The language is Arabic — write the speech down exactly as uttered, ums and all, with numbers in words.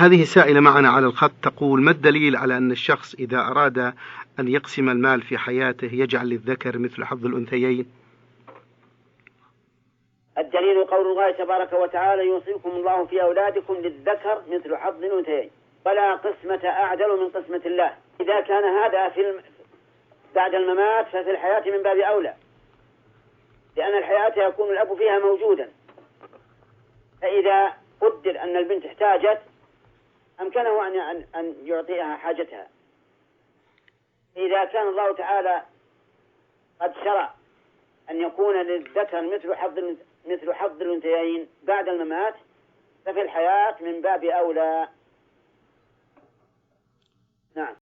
هذه سائلة معنا على الخط تقول: ما الدليل على أن الشخص إذا أراد أن يقسم المال في حياته يجعل للذكر مثل حظ الأنثيين؟ الدليل قول الله تبارك وتعالى: يوصيكم الله في أولادكم للذكر مثل حظ الأنثيين، ولا قسمة أعدل من قسمة الله. إذا كان هذا في الم... بعد الممات ففي الحياة من باب أولى، لأن الحياة يكون الأب فيها موجودا، فإذا قدر أن البنت احتاجت أمكنه أن أن يعطيها حاجتها. إذا كان الله تعالى قد شرع أن يكون للذكر مثل حظ مثل حظ الأنثيين بعد الممات ففي الحياة من باب أولى. نعم.